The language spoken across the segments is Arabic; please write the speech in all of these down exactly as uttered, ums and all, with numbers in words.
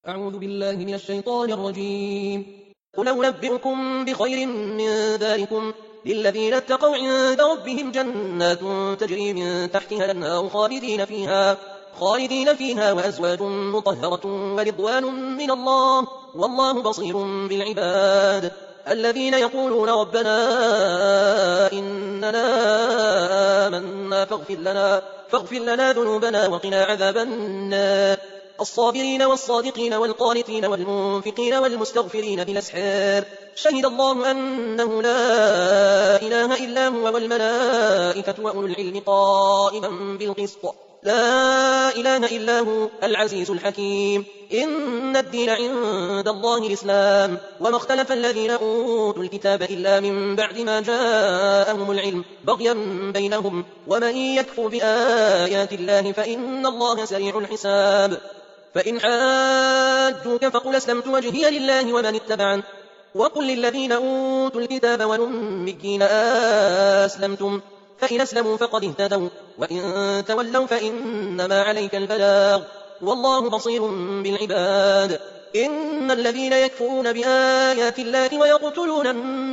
أعوذ بالله من الشيطان الرجيم. قل أنبئكم بخير من ذلكم للذين اتقوا عند ربهم جنات تجري من تحتها الأنهار خالدين فيها خالدين فيها وأزواج مطهرة ورضوان من الله والله بصير بالعباد. الذين يقولون ربنا إننا آمنا فاغفر لنا, فاغفر لنا ذنوبنا وقنا عذاب النار. الصابرين والصادقين والقانتين والمنفقين والمستغفرين بالأسحار. شهد الله أنه لا إله إلا هو والملائكة وأولو العلم قائما بالقسط لا إله إلا هو العزيز الحكيم. إن الدين عند الله الإسلام وما اختلف الذين أوتوا الكتاب إلا من بعد ما جاءهم العلم بغيا بينهم ومن يكفر بآيات الله فإن الله سريع الحساب. فإن حاجوك فقل أسلمت وجهي لله ومن اتبعن وقل للذين أوتوا الكتاب والأميين أسلمتم فإن أسلموا فقد اهتدوا وإن تولوا فإنما عليك البلاغ والله بصير بالعباد. إن الذين يكفرون بآيات الله ويقتلون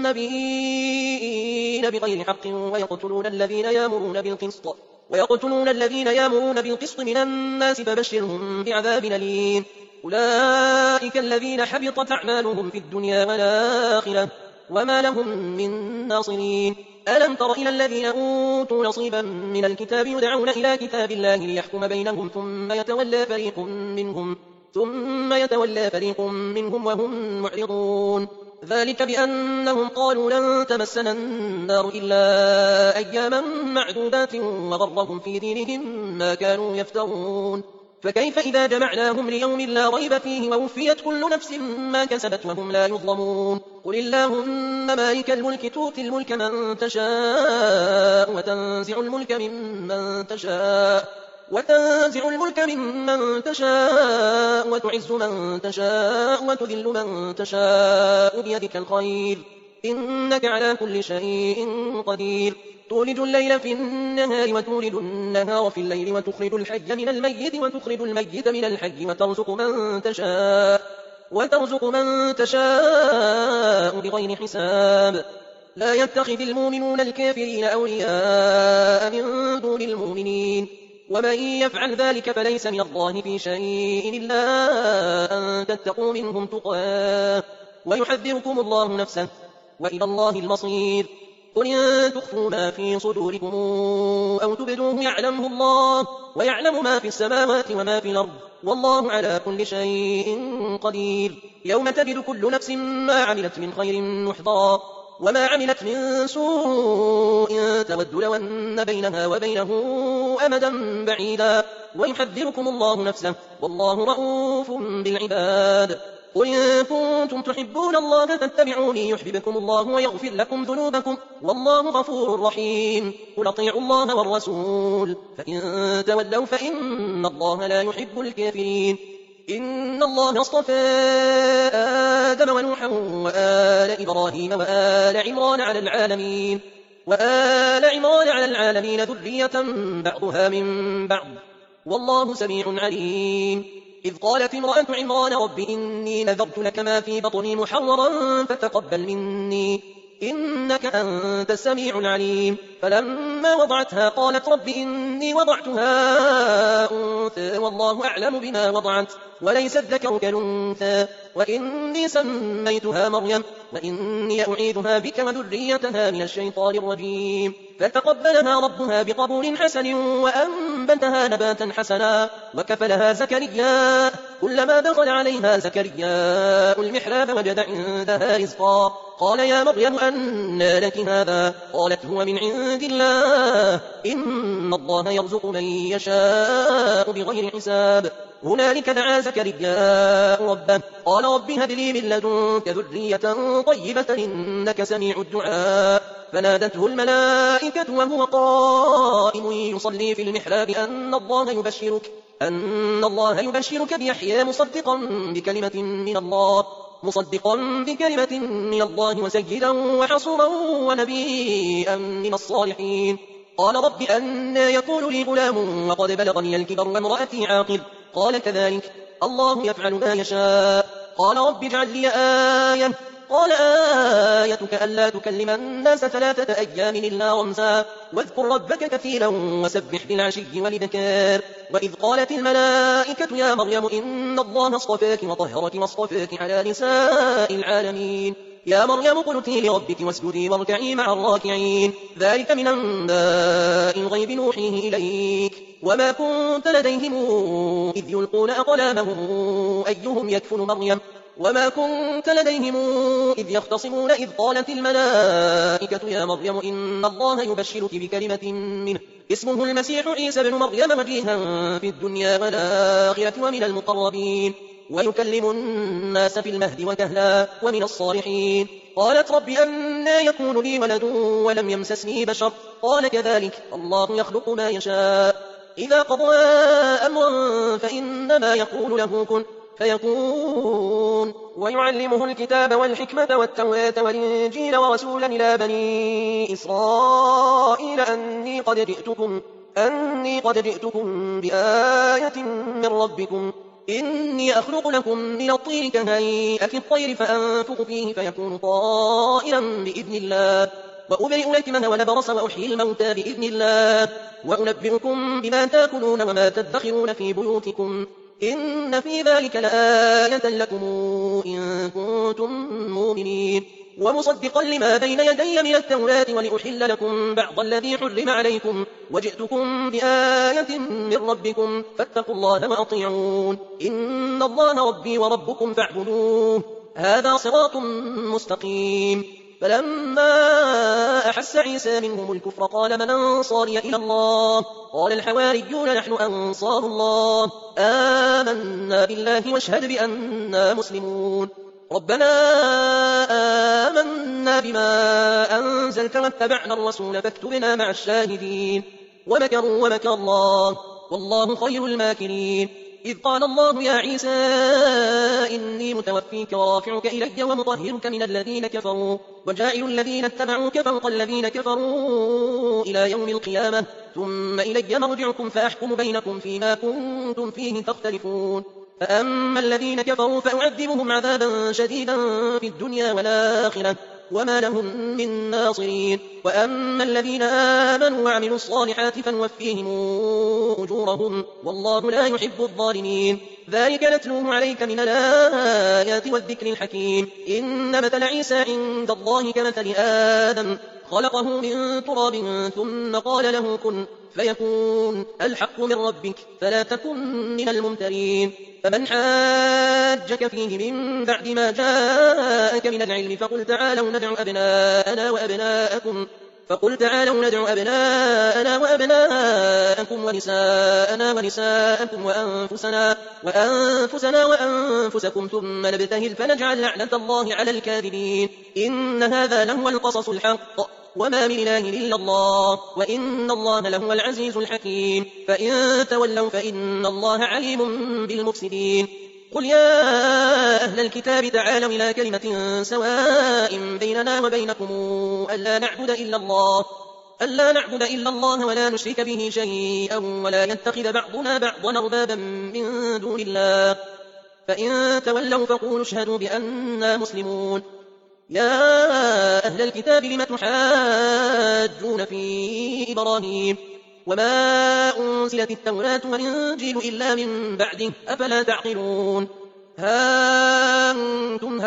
النبيين بغير حق ويقتلون الذين يأمرون بالقسط ويقتلون الذين يأمرون بالقسط من الناس فبشرهم بعذاب أليم. أولئك الذين حبطت أعمالهم في الدنيا والآخرة وما لهم من ناصرين. ألم تر إلى الذين أوتوا نصيبا من الكتاب يدعون إلى كتاب الله ليحكم بينهم ثم يتولى فريق منهم ثم يتولى فريق منهم وهم معرضون. ذلك بأنهم قالوا لن تمسنا النار إلا أياما معدودات وغرهم في دينهم ما كانوا يفترون. فكيف إذا جمعناهم ليوم لا ريب فيه ووفيت كل نفس ما كسبت وهم لا يظلمون. قل اللهم مالك الملك تؤتي الملك من تشاء وتنزع الملك ممن تشاء وتنزع الملك ممن تشاء وتعز من تشاء وتذل من تشاء بيدك الخير إنك على كل شيء قدير. تولج الليل في النهار وتولج النهار في الليل وتخرج الحي من الميت وتخرج الميت من الحي وترزق من تشاء وترزق من تشاء بغير حساب. لا يتخذ المؤمنون الكافرين أولياء من دون المؤمنين ومن يفعل ذلك فليس من الله في شيء إلا أن تتقوا منهم تقاه ويحذركم الله نفسه وإلى الله المصير. قل إن تخفوا ما في صدوركم أو تبدوه يعلمه الله ويعلم ما في السماوات وما في الأرض والله على كل شيء قدير. يوم تجد كل نفس ما عملت من خير محضرا وما عملت من سوء تود لو أن بينها وبينه أمدا بعيدا ويحذركم الله نفسه والله رؤوف بالعباد. قل إن كنتم تحبون الله فاتبعوني يحببكم الله ويغفر لكم ذنوبكم والله غفور رحيم. قل أطيعوا الله والرسول فإن تولوا فإن الله لا يحب الكافرين. إن الله اصطفى آدم ونوحا وآل إبراهيم وآل عمران على العالمين وآل عمران على العالمين ذرية بعضها من بعض والله سميع عليم. إذ قالت امرأة عمران رب إني نذرت لك ما في بطني محررا فتقبل مني إنك أنت السميع العليم. فلما وضعتها قالت رب إني وضعتها أنثى والله أعلم بما وضعت وليس الذكر كالأنثى وإني سميتها مريم وإني أعيذها بك وذريتها من الشيطان الرجيم. فتقبلها ربها بقبول حسن وأنبتها نباتا حسنا وكفلها زكريا كلما دخل عليها زكريا المحراب وجد عندها رزقا قال يا مريم أنى لك هذا قالت هو من عند الله إن الله يرزق من يشاء بغير حساب. هنالك دعا زكريا ربه قال رب هب لي من لدنك ذرية طيبة إنك سميع الدعاء. فنادته الملائكة وهو قائم يصلي في المحراب أن الله يبشرك أن الله يبشرك بيحيى مصدقا بكلمة من الله مصدقا بكلمة من الله وسيدا وحصورا ونبيا من الصالحين. قال رب أنى يكون لي غلام وقد بلغني الكبر وامرأتي عاقر قال كذلك الله يفعل ما يشاء. قال رب اجعل لي آية. قال آيتك ألا تكلم الناس ثلاثة أيام إلا رمزا واذكر ربك كثيرا وسبح بالعشي والإبكار. وإذ قالت الملائكة يا مريم إن الله اصطفاك وطهرك واصطفاك على نساء العالمين يا مريم اقنتي لربك واسجدي واركعي مع الراكعين. ذلك من أنباء الغيب نوحيه إليك وما كنت لديهم إذ يلقون أقلامهم أيهم يكفل مريم وما كنت لديهم إذ يختصمون إذ قالت الملائكة يا مريم إن الله يبشرك بكلمة منه اسمه المسيح عيسى بن مريم وجيها في الدنيا والآخرة ومن المقربين ويكلم الناس في المهد وكهلا ومن الصالحين. قالت رب أنى يكون لي ولد ولم يمسسني بشر قال كذلك الله يخلق ما يشاء إذا قضى أمرا فإنما يقول له كن فيكون. ويعلمه الكتاب والحكمة والتوراة والإنجيل ورسولا إلى بني إسرائيل أني قد جئتكم, أني قد جئتكم بآية من ربكم إني أخلق لكم من الطين كهيئة الطير فأنفخ فيه فيكون طائرا بإذن الله وأبرئ لكمه ولبرص وأحيي الموتى بإذن الله وأنبئكم بما تأكلون وما تدخرون في بيوتكم إن في ذلك لآية لكم إن كنتم مؤمنين. ومصدقا لما بين يدي من التوراة ولأحل لكم بعض الذي حرم عليكم وجئتكم بآية من ربكم فاتقوا الله وأطيعون إن الله ربي وربكم فاعبدوه هذا صراط مستقيم. فلما أحس عيسى منهم الكفر قال من أنصاري إلى الله قال الحواريون نحن أنصار الله آمنا بالله واشهد بأننا مسلمون. ربنا آمنا بما أنزلت واتبعنا الرسول فاكتبنا مع الشاهدين. ومكروا ومكر الله والله خير الماكرين. إذ قال الله يا عيسى إني متوفيك ورافعك إلي ومطهرك من الذين كفروا وجاعل الذين اتبعوك فوق الذين كفروا إلى يوم القيامة ثم إلي مرجعكم فأحكم بينكم فيما كنتم فيه تختلفون. فأما الذين كفروا فأعذبهم عذابا شديدا في الدنيا والآخرة وما لهم من ناصرين. وأما الذين آمنوا وعملوا الصالحات فنوفيهم أجورهم والله لا يحب الظالمين. ذلك نتلوه عليك من الآيات والذكر الحكيم. إن مثل عيسى عند الله كمثل آدم خلقه من تراب ثم قال له كن فيكون الحق من ربك فلا تكن من الممترين. فمن حاجك فيه من بعد ما جاءك من العلم فقل تعالوا ندعو أبناءنا وأبناءكم فقل تعالوا ندعو أبناءنا وأبناءكم ونساءنا ونساءكم وأنفسنا وأنفسنا وأنفسكم ثم نبتهل فنجعل لعنة الله على الكاذبين. إن هذا لهو القصص الحق وما من إله إلا الله وإن الله لهو العزيز الحكيم. فإن تولوا فإن الله عليم بالمفسدين. قل يا أهل الكتاب تعالوا إلى كلمة سواء بيننا وبينكم ألا نعبد إلا الله ألا نعبد إلا الله ولا نشرك به شيئا ولا يتخذ بعضنا بعضا أربابا من دون الله فإن تولوا فقولوا اشهدوا بأننا مسلمون. يا أهل الكتاب لم تحاجون في إبراهيم وما أنزلت التوراة والإنجيل إلا من بعده أفلا تعقلون. ها أنتم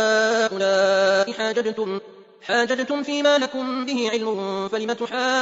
هؤلاء حاججتم حاججتم فيما لكم به علم فلم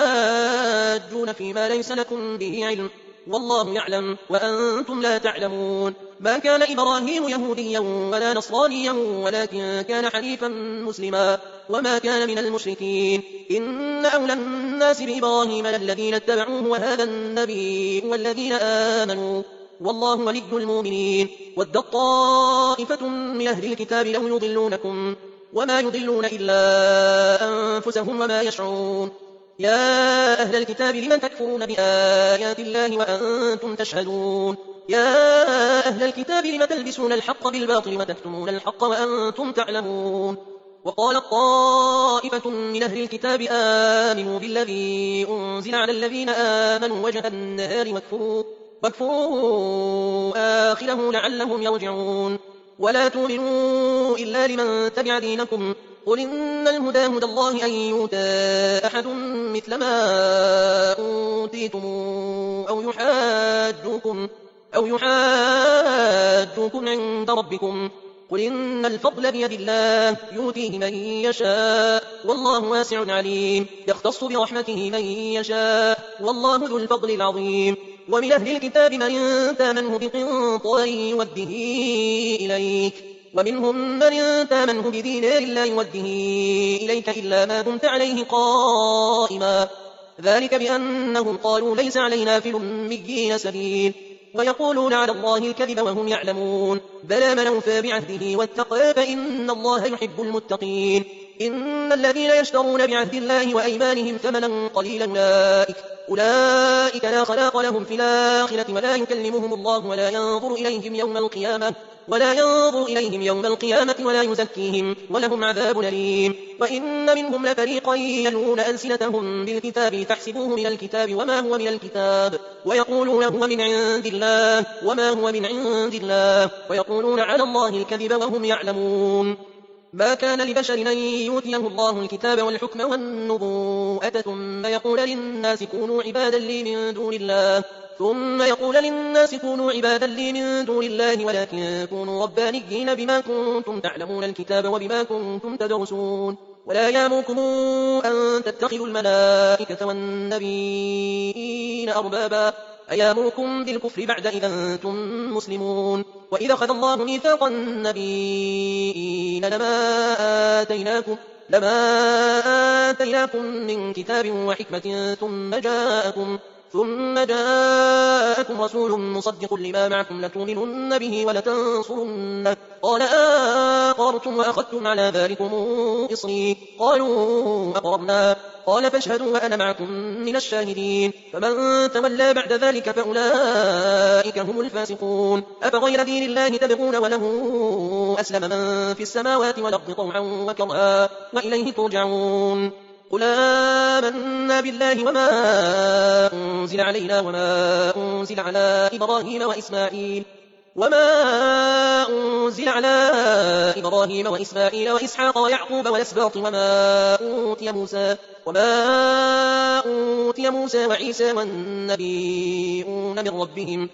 تحاجون فيما ليس لكم به علم والله يعلم وأنتم لا تعلمون. ما كان إبراهيم يهوديا ولا نصرانيا ولكن كان حنيفا مسلما وما كان من المشركين. إن أولى الناس بإبراهيم للذين اتبعوه وهذا النبي والذين آمنوا والله ولي المؤمنين. ودت طائفة من أهل الكتاب لو يضلونكم وما يضلون إلا أنفسهم وما يشعرون. يا أهل الكتاب لمن تكفرون بآيات الله وأنتم تشهدون. يا أهل الكتاب لم تلبسون الحق بالباطل وتكتمون الحق وأنتم تعلمون. وقالت طائفة من أهل الكتاب آمنوا بالذي أنزل على الذين آمنوا وجه النهار واكفروا, واكفروا آخره لعلهم يرجعون. ولا تؤمنوا إلا لمن تبع دينكم قل إن الهدى هدى الله أن يؤتى أحد مثل ما أوتيتم أو يحاجوكم, أو يحاجوكم عند ربكم قل إن الفضل بيد الله يؤتيه من يشاء والله واسع عليم يختص برحمته من يشاء والله ذو الفضل العظيم. ومن أهل الكتاب من تامنه بقنطار يوده إليك ومنهم من تامنه بدينار لا يوده إليك إلا ما دمت عليه قائما ذلك بأنهم قالوا ليس علينا في الأميين سبيل ويقولون على الله الكذب وهم يعلمون بلى من أوفى بعهده واتقى فإن الله يحب المتقين. إن الذين يشترون بعهد الله وأيمانهم ثمنا قليلا أولئك, أولئك لا خلاق لهم في الآخرة ولا يكلمهم الله ولا ينظر إليهم يوم القيامة ولا ينظر إليهم يوم القيامة ولا يزكيهم ولهم عذاب أليم. وإن منهم لفريقا يلوون ألسنتهم بالكتاب تحسبوه من الكتاب وما هو من الكتاب ويقولون هو من عند الله وما هو من عند الله ويقولون على الله الكذب وهم يعلمون. ما كان لبشر أن يؤتيه الله الكتاب والحكم والنبوءة ثم يقول للناس كونوا عبادا لي من دون الله ثم يقول للناس كونوا عبادا لي من دون الله ولكن كونوا ربانيين بما كنتم تعلمون الكتاب وبما كنتم تدرسون. ولا يامركم أن تتخذوا الملائكة والنبيين أربابا أيامركم بالكفر بعد إذا أنتم مسلمون. وإذا أخذ الله ميثاق النبيين لما آتيناكم لما آتيناكم من كتاب وحكمة ثم جاءكم ثم جاءكم رسول مصدق لما معكم لتؤمنن به ولتنصرنه قال أقررتم وأخذتم على ذلكم إصري قالوا أقررنا قال فاشهدوا وأنا معكم من الشاهدين. فمن تولى بعد ذلك فأولئك هم الفاسقون. أفغير دين الله تبغون وله أسلم من في السماوات والأرض طوعا وكرها وإليه ترجعون. قل آمنا بالله وما أنزل علينا وما أنزل على إبراهيم وإسماعيل وما أنزل على إبراهيم وإسماعيل وإسحاق ويعقوب والأسباط وما أوتي موسى وما أوتي موسى وعيسى والنبيون من ربهم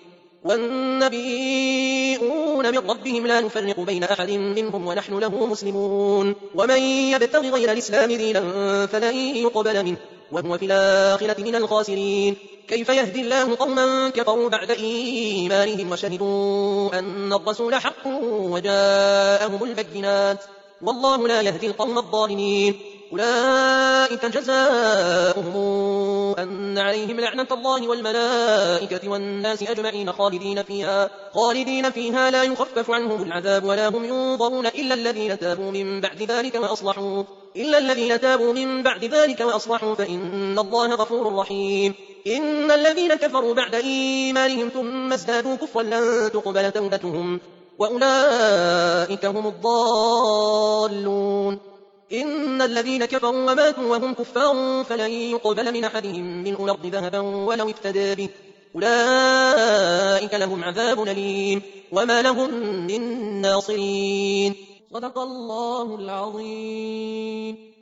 والنبيون من ربهم لا نفرق بين أحد منهم ونحن له مسلمون. ومن يبتغ غير الإسلام دينا فلن يقبل منه وهو في الآخرة من الخاسرين. كيف يهدي الله قوما كفروا بعد إيمانهم وشهدوا أن الرسول حق وجاءهم البينات والله لا يهدي القوم الظالمين. أولئك جزاؤهم أن عليهم لعنة الله والملائكة والناس أجمعين خالدين فيها, خالدين فيها لا يخفف عنهم العذاب ولا هم ينظرون إلا الذين تابوا من بعد ذلك وأصلحوا إلا الذين تابوا من بعد ذلك وأصلحوا فإن الله غفور رحيم. إن الذين كفروا بعد إيمانهم ثم ازدادوا كفرا لن تقبل توبتهم وأولئك هم الضالون. إن الذين كفروا وماتوا وهم كفار فلن يقبل من أحدهم ملء الأرض ذهبا ولو افتدى به أولئك لهم عذاب أليم وما لهم من ناصرين. صدق الله العظيم.